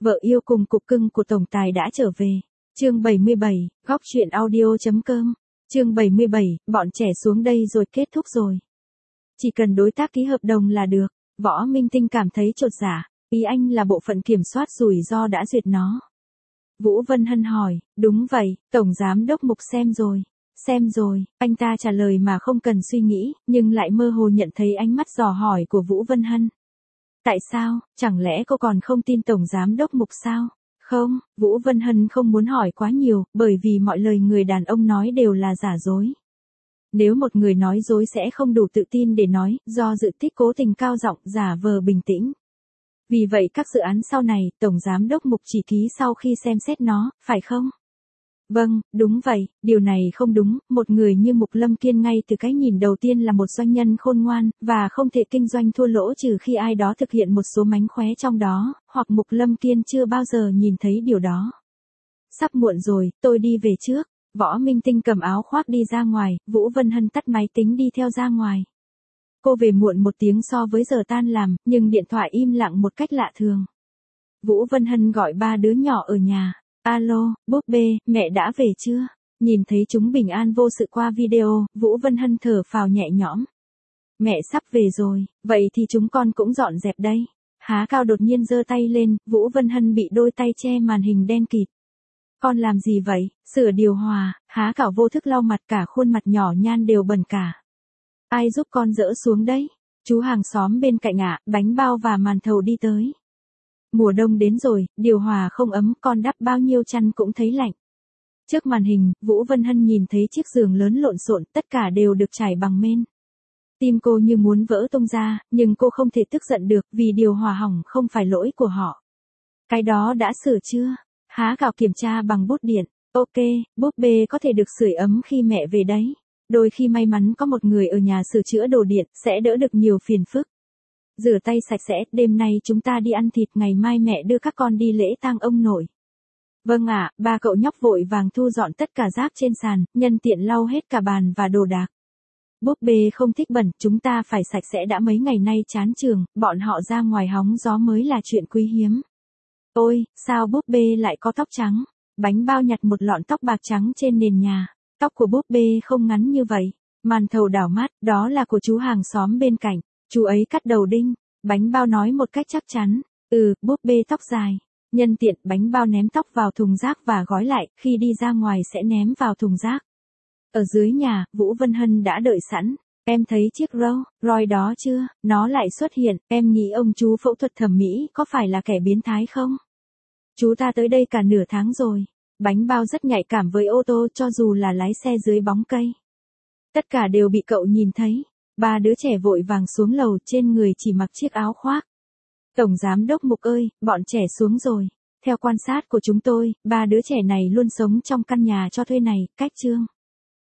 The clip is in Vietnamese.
Vợ yêu cùng cục cưng của tổng tài đã trở về. Chương 77, góc chuyện audio.com. Chương 77, bọn trẻ xuống đây rồi, kết thúc rồi. Chỉ cần đối tác ký hợp đồng là được. Võ Minh Tinh cảm thấy chột dạ, ý anh là bộ phận kiểm soát rủi ro đã duyệt nó. Vũ Vân Hân hỏi, đúng vậy, Tổng Giám Đốc Mục xem rồi. Xem rồi, anh ta trả lời mà không cần suy nghĩ, nhưng lại mơ hồ nhận thấy ánh mắt dò hỏi của Vũ Vân Hân. Tại sao, chẳng lẽ cô còn không tin Tổng Giám Đốc Mục sao? Không, Vũ Vân Hân không muốn hỏi quá nhiều, bởi vì mọi lời người đàn ông nói đều là giả dối. Nếu một người nói dối sẽ không đủ tự tin để nói, do dự thích cố tình cao giọng, giả vờ bình tĩnh. Vì vậy các dự án sau này, Tổng Giám Đốc Mục chỉ ký sau khi xem xét nó, phải không? Vâng, đúng vậy, điều này không đúng, một người như Mục Lâm Kiên ngay từ cái nhìn đầu tiên là một doanh nhân khôn ngoan, và không thể kinh doanh thua lỗ trừ khi ai đó thực hiện một số mánh khóe trong đó, hoặc Mục Lâm Kiên chưa bao giờ nhìn thấy điều đó. Sắp muộn rồi, tôi đi về trước. Võ Minh Tinh cầm áo khoác đi ra ngoài, Vũ Vân Hân tắt máy tính đi theo ra ngoài. Cô về muộn 1 tiếng so với giờ tan làm, nhưng điện thoại im lặng một cách lạ thường. Vũ Vân Hân gọi 3 đứa nhỏ ở nhà. Alo, búp bê, mẹ đã về chưa? Nhìn thấy chúng bình an vô sự qua video, Vũ Vân Hân thở phào nhẹ nhõm. Mẹ sắp về rồi, vậy thì chúng con cũng dọn dẹp đây. Há Cao đột nhiên giơ tay lên, Vũ Vân Hân bị đôi tay che màn hình đen kịt. Con làm gì vậy? Sửa điều hòa. Há Cảo vô thức lau mặt, cả khuôn mặt nhỏ nhan đều bẩn cả. Ai giúp con dỡ xuống đấy? Chú hàng xóm bên cạnh ạ, bánh bao và màn thầu đi tới. Mùa đông đến rồi, điều hòa không ấm, con đắp bao nhiêu chăn cũng thấy lạnh. Trước màn hình, Vũ Vân Hân nhìn thấy chiếc giường lớn lộn xộn, tất cả đều được trải bằng men. Tim cô như muốn vỡ tung ra, nhưng cô không thể tức giận được, vì điều hòa hỏng không phải lỗi của họ. Cái đó đã sửa chưa? Há Cảo kiểm tra bằng bút điện. Ok, búp bê có thể được sưởi ấm khi mẹ về đấy. Đôi khi may mắn có một người ở nhà sửa chữa đồ điện, sẽ đỡ được nhiều phiền phức. Rửa tay sạch sẽ, đêm nay chúng ta đi ăn thịt, ngày mai mẹ đưa các con đi lễ tang ông nội. Vâng ạ, ba cậu nhóc vội vàng thu dọn tất cả rác trên sàn, nhân tiện lau hết cả bàn và đồ đạc. Búp bê không thích bẩn, chúng ta phải sạch sẽ đã, mấy ngày nay chán trường, bọn họ ra ngoài hóng gió mới là chuyện quý hiếm. Ôi, sao búp bê lại có tóc trắng? Bánh bao nhặt một lọn tóc bạc trắng trên nền nhà. Tóc của búp bê không ngắn như vậy. Màn thầu đảo mắt, đó là của chú hàng xóm bên cạnh. Chú ấy cắt đầu đinh. Bánh bao nói một cách chắc chắn. Búp bê tóc dài. Nhân tiện, bánh bao ném tóc vào thùng rác và gói lại, khi đi ra ngoài sẽ ném vào thùng rác. Ở dưới nhà, Vũ Vân Hân đã đợi sẵn. Em thấy chiếc Rolls-Royce đó chưa? Nó lại xuất hiện, em nghĩ ông chú phẫu thuật thẩm mỹ có phải là kẻ biến thái không? Chú ta tới đây cả nửa tháng rồi. Bánh bao rất nhạy cảm với ô tô, cho dù là lái xe dưới bóng cây. Tất cả đều bị cậu nhìn thấy. 3 đứa trẻ vội vàng xuống lầu, trên người chỉ mặc chiếc áo khoác. Tổng Giám Đốc Mục ơi, bọn trẻ xuống rồi. Theo quan sát của chúng tôi, 3 đứa trẻ này luôn sống trong căn nhà cho thuê này, cách Trương